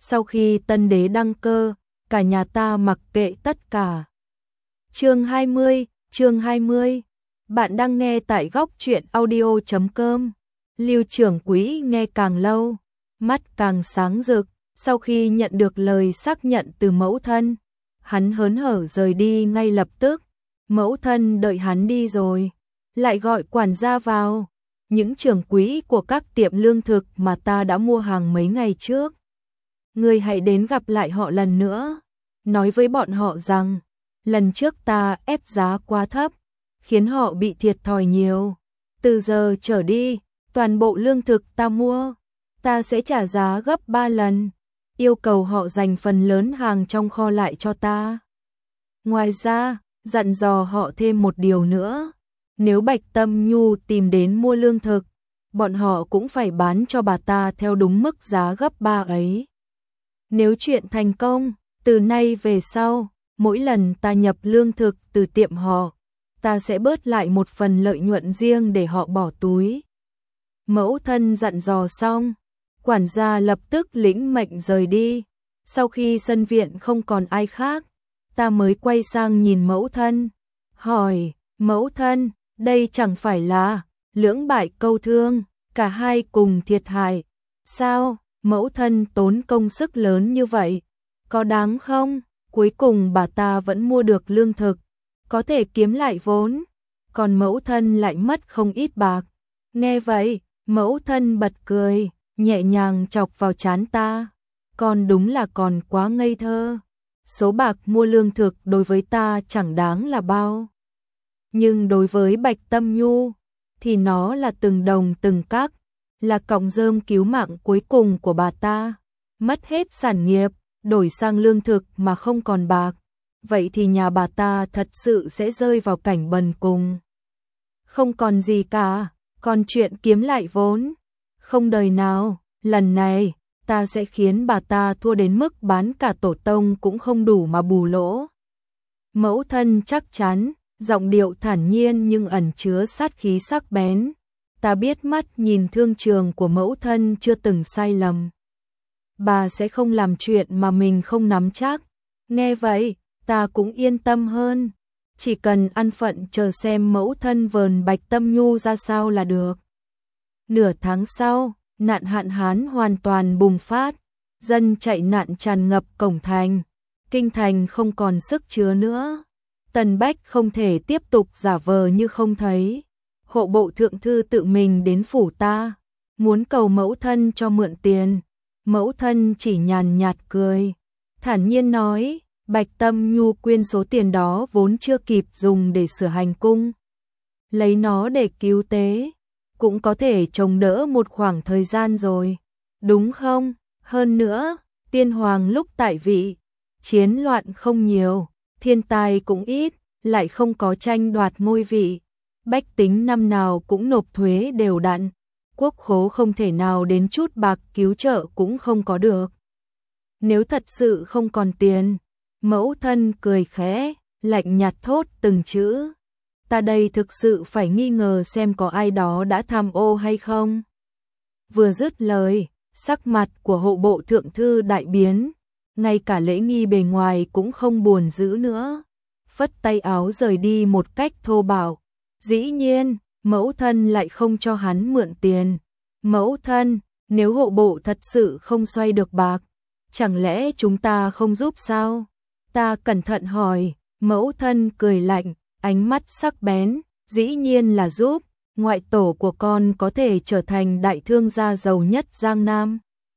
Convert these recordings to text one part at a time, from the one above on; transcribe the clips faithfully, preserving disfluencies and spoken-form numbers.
Sau khi tân đế đăng cơ, cả nhà ta mặc kệ tất cả. Chương hai mươi, chương hai mươi. Bạn đang nghe tại góc truyện audio chấm com. Lưu trưởng quỹ nghe càng lâu, mắt càng sáng rực, sau khi nhận được lời xác nhận từ mẫu thân, hắn hớn hở rời đi ngay lập tức. Mẫu thân đợi hắn đi rồi, lại gọi quản gia vào. Những trưởng quỹ của các tiệm lương thực mà ta đã mua hàng mấy ngày trước, ngươi hãy đến gặp lại họ lần nữa, nói với bọn họ rằng lần trước ta ép giá quá thấp, khiến họ bị thiệt thòi nhiều. Từ giờ trở đi, toàn bộ lương thực ta mua, ta sẽ trả giá gấp ba lần, yêu cầu họ dành phần lớn hàng trong kho lại cho ta. Ngoài ra, dặn dò họ thêm một điều nữa, nếu Bạch Tâm Nhu tìm đến mua lương thực, bọn họ cũng phải bán cho bà ta theo đúng mức giá gấp ba ấy. Nếu chuyện thành công, từ nay về sau, mỗi lần ta nhập lương thực từ tiệm họ, ta sẽ bớt lại một phần lợi nhuận riêng để họ bỏ túi. Mẫu thân dặn dò xong, quản gia lập tức lĩnh mệnh rời đi. Sau khi sân viện không còn ai khác, ta mới quay sang nhìn mẫu thân, hỏi, mẫu thân, đây chẳng phải là lưỡng bại câu thương, cả hai cùng thiệt hại. Sao, mẫu thân tốn công sức lớn như vậy, có đáng không? Cuối cùng bà ta vẫn mua được lương thực, có thể kiếm lại vốn, còn mẫu thân lại mất không ít bạc. Nghe vậy, mẫu thân bật cười, nhẹ nhàng chọc vào trán ta. Con đúng là còn quá ngây thơ. Số bạc mua lương thực đối với ta chẳng đáng là bao, nhưng đối với Bạch Tâm Nhu thì nó là từng đồng từng cắc, là cọng rơm cứu mạng cuối cùng của bà ta. Mất hết sản nghiệp, đổi sang lương thực mà không còn bạc, vậy thì nhà bà ta thật sự sẽ rơi vào cảnh bần cùng, không còn gì cả. Còn chuyện kiếm lại vốn, không đời nào, lần này ta sẽ khiến bà ta thua đến mức bán cả tổ tông cũng không đủ mà bù lỗ. Mẫu thân chắc chắn, giọng điệu thản nhiên nhưng ẩn chứa sát khí sắc bén. Ta biết mắt nhìn thương trường của mẫu thân chưa từng sai lầm. Bà sẽ không làm chuyện mà mình không nắm chắc. Nghe vậy, ta cũng yên tâm hơn. Chỉ cần ăn phận chờ xem mẫu thân vờn Bạch Tâm Nhu ra sao là được. Nửa tháng sau, nạn hạn hán hoàn toàn bùng phát, dân chạy nạn tràn ngập cổng thành, kinh thành không còn sức chứa nữa. Tần Bách không thể tiếp tục giả vờ như không thấy. Hộ bộ thượng thư tự mình đến phủ ta, muốn cầu mẫu thân cho mượn tiền. Mẫu thân chỉ nhàn nhạt cười, thản nhiên nói, Bạch Tâm Nhu quyên số tiền đó vốn chưa kịp dùng để sửa hành cung, lấy nó để cứu tế, cũng có thể chống đỡ một khoảng thời gian rồi, đúng không? Hơn nữa, tiên hoàng lúc tại vị, chiến loạn không nhiều, thiên tai cũng ít, lại không có tranh đoạt ngôi vị. Bách tính năm nào cũng nộp thuế đều đặn, quốc khố không thể nào đến chút bạc cứu trợ cũng không có được. Nếu thật sự không còn tiền, mẫu thân cười khẽ, lạnh nhạt thốt từng chữ. Ta đây thực sự phải nghi ngờ xem có ai đó đã tham ô hay không. Vừa dứt lời, sắc mặt của hộ bộ thượng thư đại biến, ngay cả lễ nghi bề ngoài cũng không buồn giữ nữa, phất tay áo rời đi một cách thô bạo. Dĩ nhiên, mẫu thân lại không cho hắn mượn tiền. Mẫu thân, nếu hộ bộ thật sự không xoay được bạc, chẳng lẽ chúng ta không giúp sao? Ta cẩn thận hỏi, mẫu thân cười lạnh, ánh mắt sắc bén, dĩ nhiên là giúp. Ngoại tổ của con có thể trở thành đại thương gia giàu nhất Giang Nam.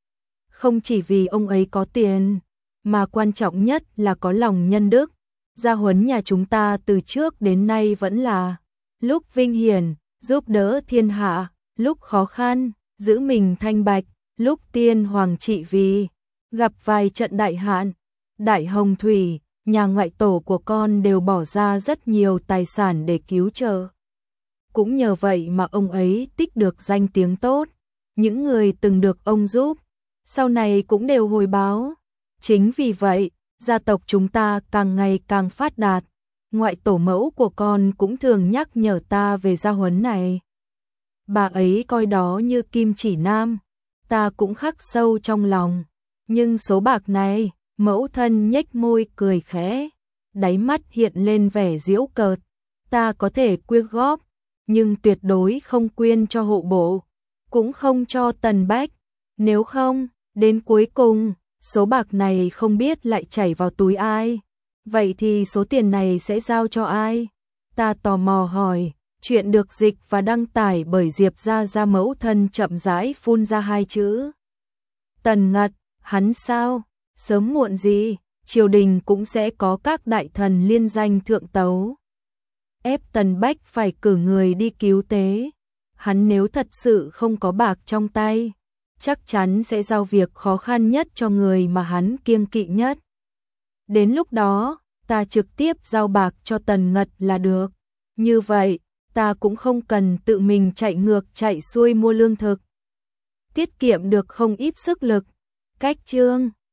Không chỉ vì ông ấy có tiền, mà quan trọng nhất là có lòng nhân đức. Gia huấn nhà chúng ta từ trước đến nay vẫn là lúc vinh hiển, giúp đỡ thiên hạ, lúc khó khăn, giữ mình thanh bạch, lúc tiên hoàng trị vì, gặp vài trận đại hạn, đại hồng thủy, nhà ngoại tổ của con đều bỏ ra rất nhiều tài sản để cứu trợ. Cũng nhờ vậy mà ông ấy tích được danh tiếng tốt, những người từng được ông giúp, sau này cũng đều hồi báo. Chính vì vậy, gia tộc chúng ta càng ngày càng phát đạt. Ngoại tổ mẫu của con cũng thường nhắc nhở ta về gia huấn này. Bà ấy coi đó như kim chỉ nam, ta cũng khắc sâu trong lòng. Nhưng số bạc này, mẫu thân nhếch môi cười khẽ, đáy mắt hiện lên vẻ giễu cợt. Ta có thể quyên góp, nhưng tuyệt đối không quyên cho hộ bộ, cũng không cho Tần Bách. Nếu không, đến cuối cùng, số bạc này không biết lại chảy vào túi ai. Vậy thì số tiền này sẽ giao cho ai? Ta tò mò hỏi. Chuyện được dịch và đăng tải bởi Diệp Gia Gia. Mẫu thân chậm rãi phun ra hai chữ. Tần Ngật, hắn sao? Sớm muộn gì, triều đình cũng sẽ có các đại thần liên danh thượng tấu. Ép Tần Bách phải cử người đi cứu tế. Hắn nếu thật sự không có bạc trong tay, chắc chắn sẽ giao việc khó khăn nhất cho người mà hắn kiêng kỵ nhất. Đến lúc đó, ta trực tiếp giao bạc cho Tần Ngật là được. Như vậy, ta cũng không cần tự mình chạy ngược chạy xuôi mua lương thực. Tiết kiệm được không ít sức lực. Cách chương